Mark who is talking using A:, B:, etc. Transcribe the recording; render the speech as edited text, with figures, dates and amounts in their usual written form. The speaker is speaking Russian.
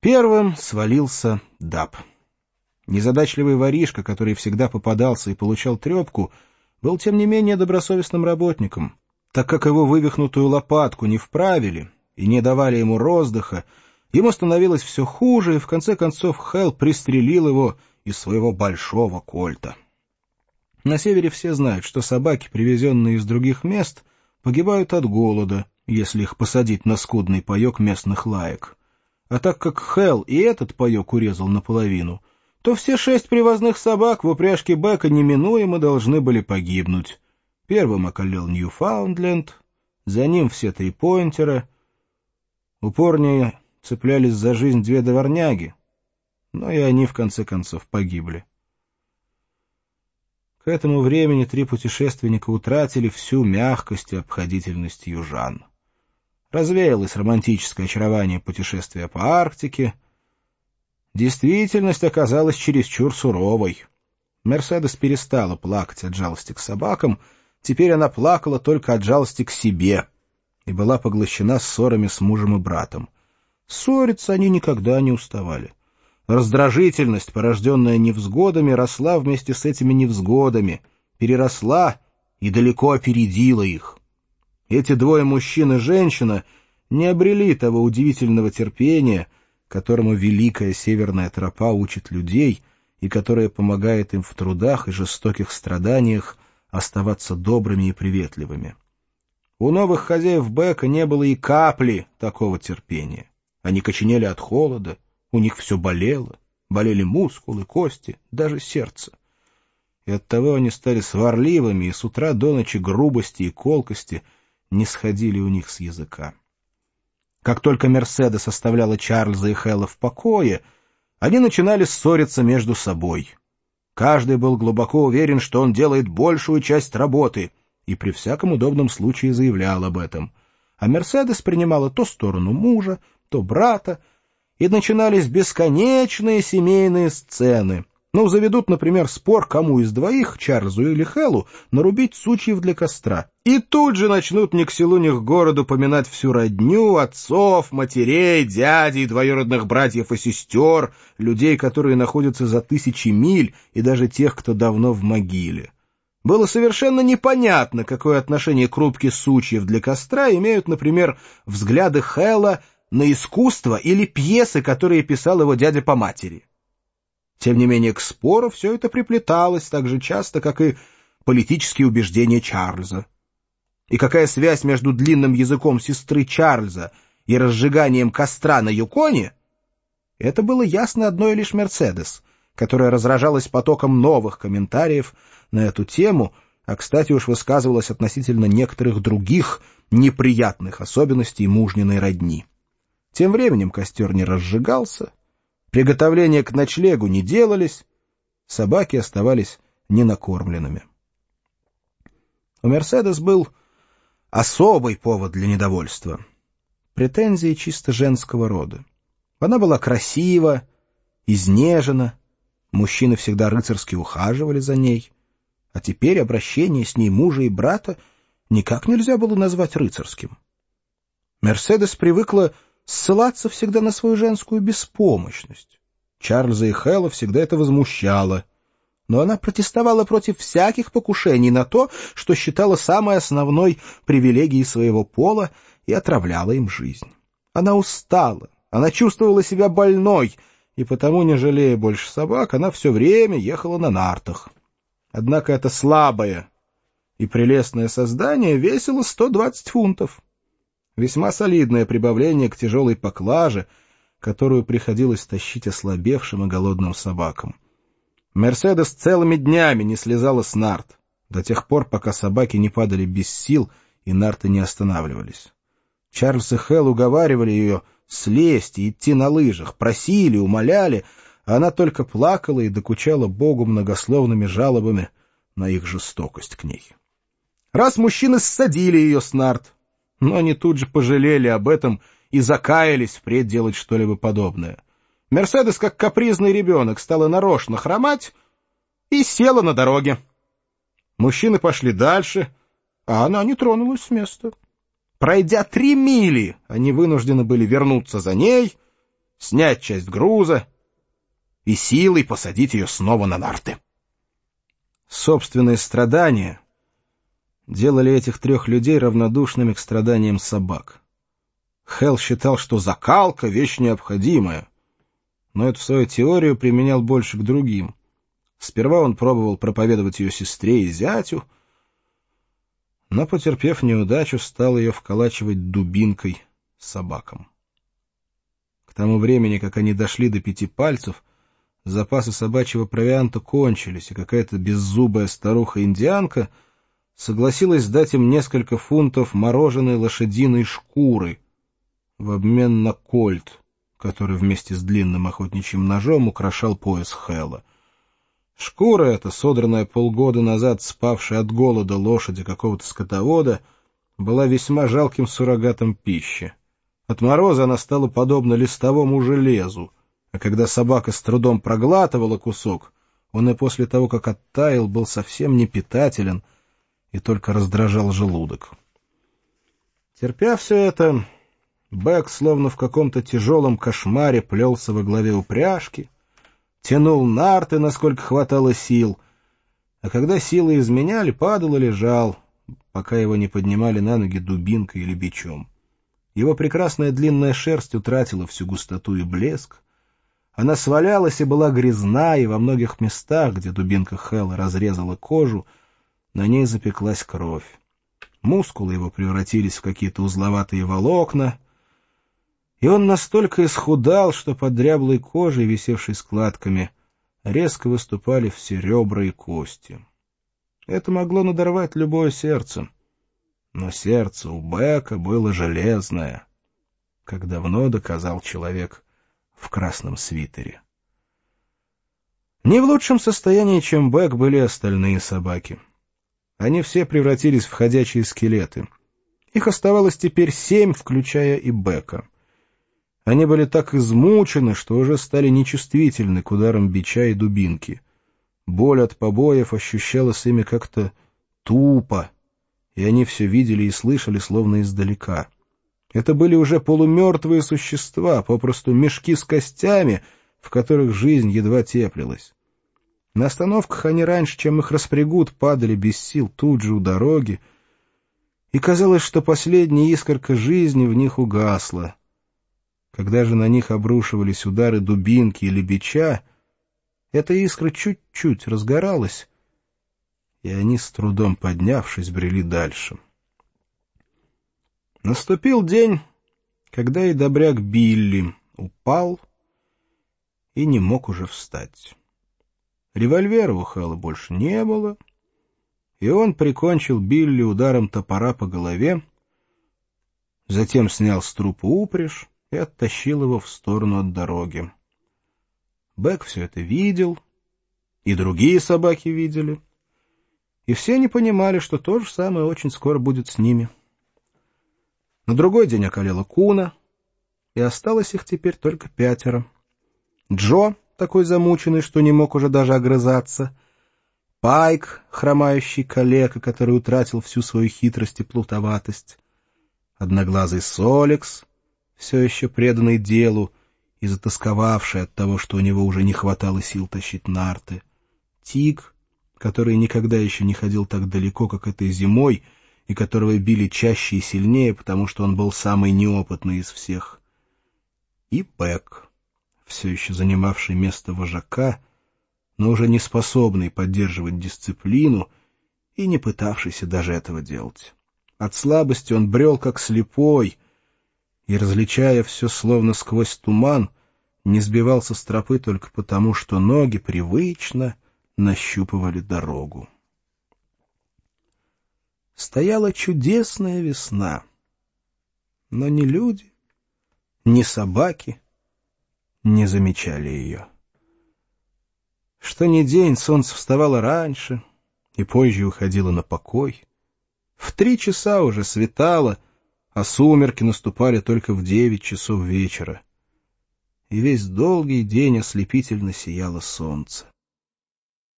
A: Первым свалился Даб. Незадачливый воришка, который всегда попадался и получал трепку, был тем не менее добросовестным работником. Так как его вывихнутую лопатку не вправили и не давали ему роздыха, ему становилось все хуже, и в конце концов Хэл пристрелил его из своего большого кольта. На севере все знают, что собаки, привезенные из других мест, погибают от голода, если их посадить на скудный паек местных лаек. А так как Хэл и этот паек урезал наполовину, то все 6 привозных собак в упряжке Бека неминуемо должны были погибнуть. Первым околел Ньюфаундленд, за ним все 3 пойнтера. Упорнее цеплялись за жизнь 2 дворняги, но и они в конце концов погибли. К этому времени 3 путешественника утратили всю мягкость и обходительность южан. Развеялось романтическое очарование путешествия по Арктике. Действительность оказалась чересчур суровой. Мерседес перестала плакать от жалости к собакам, теперь она плакала только от жалости к себе и была поглощена ссорами с мужем и братом. Ссориться они никогда не уставали. Раздражительность, порожденная невзгодами, росла вместе с этими невзгодами, переросла и далеко опередила их. Эти 2 мужчин и женщина не обрели того удивительного терпения, которому великая северная тропа учит людей и которая помогает им в трудах и жестоких страданиях оставаться добрыми и приветливыми. У новых хозяев Бека не было и капли такого терпения. Они коченели от холода, у них все болело, болели мускулы, кости, даже сердце. И оттого они стали сварливыми, и с утра до ночи грубости и колкости не сходили у них с языка. Как только Мерседес оставляла Чарльза и Хэлла в покое, они начинали ссориться между собой. Каждый был глубоко уверен, что он делает большую часть работы, и при всяком удобном случае заявлял об этом. А Мерседес принимала то сторону мужа, то брата, и начинались бесконечные семейные сцены. Заведут, например, спор, кому из 2, Чарльзу или Хэллу, нарубить сучьев для костра. И тут же начнут ни к селу, ни к городу поминать всю родню, отцов, матерей, дядей, двоюродных братьев и сестер, людей, которые находятся за 1000 миль, и даже тех, кто давно в могиле. Было совершенно непонятно, какое отношение к рубке сучьев для костра имеют, например, взгляды Хэлла на искусство или пьесы, которые писал его дядя по матери. Тем не менее, к спору все это приплеталось так же часто, как и политические убеждения Чарльза. И какая связь между длинным языком сестры Чарльза и разжиганием костра на Юконе? Это было ясно одной лишь Мерседес, которая разражалась потоком новых комментариев на эту тему, а, кстати, уж высказывалась относительно некоторых других неприятных особенностей мужниной родни. Тем временем костер не разжигался, приготовления к ночлегу не делались, собаки оставались ненакормленными. У Мерседес был особый повод для недовольства. Претензии чисто женского рода. Она была красива, изнежена, мужчины всегда рыцарски ухаживали за ней, а теперь обращение с ней мужа и брата никак нельзя было назвать рыцарским. Мерседес привыкла ссылаться всегда на свою женскую беспомощность. Чарльза и Хэлла всегда это возмущало, но она протестовала против всяких покушений на то, что считала самой основной привилегией своего пола, и отравляла им жизнь. Она устала, она чувствовала себя больной, и потому, не жалея больше собак, она все время ехала на нартах. Однако это слабое и прелестное создание весило 120 фунтов. Весьма солидное прибавление к тяжелой поклаже, которую приходилось тащить ослабевшим и голодным собакам. Мерседес целыми днями не слезала с нарт, до тех пор, пока собаки не падали без сил и нарты не останавливались. Чарльз и Хэл уговаривали ее слезть и идти на лыжах, просили, умоляли, а она только плакала и докучала Богу многословными жалобами на их жестокость к ней. Раз мужчины ссадили ее с нарт, но они тут же пожалели об этом и закаялись впредь делать что-либо подобное. Мерседес, как капризный ребенок, стала нарочно хромать и села на дороге. Мужчины пошли дальше, а она не тронулась с места. Пройдя 3 мили, они вынуждены были вернуться за ней снять часть груза и силой посадить ее снова на нарты. Собственные страдания делали этих трех людей равнодушными к страданиям собак. Хелл считал, что закалка — вещь необходимая, но эту свою теорию применял больше к другим. Сперва он пробовал проповедовать ее сестре и зятю, но, потерпев неудачу, стал ее вколачивать дубинкой собакам. К тому времени, как они дошли до 5 пальцев, запасы собачьего провианта кончились, и какая-то беззубая старуха-индианка согласилась дать им несколько фунтов мороженой лошадиной шкуры в обмен на кольт, который вместе с длинным охотничьим ножом украшал пояс Хэлла. Шкура эта, содранная полгода назад спавшая от голода лошади какого-то скотовода, была весьма жалким суррогатом пищи. От мороза она стала подобна листовому железу, а когда собака с трудом проглатывала кусок, он и после того, как оттаял, был совсем не питателен и только раздражал желудок. Терпя все это, Бэк, словно в каком-то тяжелом кошмаре, плелся во главе упряжки, тянул нарты, насколько хватало сил, а когда силы изменяли, падал и лежал, пока его не поднимали на ноги дубинкой или бичом. Его прекрасная длинная шерсть утратила всю густоту и блеск, она свалялась и была грязна, и во многих местах, где дубинка Хэлла разрезала кожу, на ней запеклась кровь. Мускулы его превратились в какие-то узловатые волокна, и он настолько исхудал, что под дряблой кожей, висевшей складками, резко выступали все ребра и кости. Это могло надорвать любое сердце, но сердце у Бэка было железное, как давно доказал человек в красном свитере. Не в лучшем состоянии, чем Бэк, были остальные собаки. Они все превратились в ходячие скелеты. Их оставалось теперь 7, включая и Бэка. Они были так измучены, что уже стали нечувствительны к ударам бича и дубинки. Боль от побоев ощущалась ими как-то тупо, и они все видели и слышали, словно издалека. Это были уже полумертвые существа, попросту мешки с костями, в которых жизнь едва теплилась. На остановках они раньше, чем их распрягут, падали без сил тут же у дороги, и казалось, что последняя искорка жизни в них угасла. Когда же на них обрушивались удары дубинки или бича, эта искра чуть-чуть разгоралась, и они, с трудом поднявшись, брели дальше. Наступил день, когда и добряк Билли упал и не мог уже встать. Револьвера у Хэлла больше не было, и он прикончил Билли ударом топора по голове, затем снял с трупа упряжь и оттащил его в сторону от дороги. Бэк все это видел, и другие собаки видели, и все они понимали, что то же самое очень скоро будет с ними. На другой день околела Куна, и осталось их теперь только 5. Джо, такой замученный, что не мог уже даже огрызаться, Пайк, хромающий калека, который утратил всю свою хитрость и плутоватость, одноглазый Солекс, все еще преданный делу и затосковавший от того, что у него уже не хватало сил тащить нарты, Тиг, который никогда еще не ходил так далеко, как этой зимой, и которого били чаще и сильнее, потому что он был самый неопытный из всех, и Бэк, все еще занимавший место вожака, но уже не способный поддерживать дисциплину и не пытавшийся даже этого делать. От слабости он брел как слепой, и, различая все словно сквозь туман, не сбивался с тропы только потому, что ноги привычно нащупывали дорогу. Стояла чудесная весна, но ни люди, ни собаки не замечали ее. Что ни день солнце вставало раньше и позже уходило на покой. В 3 часа уже светало, а сумерки наступали только в 9 часов вечера. И весь долгий день ослепительно сияло солнце.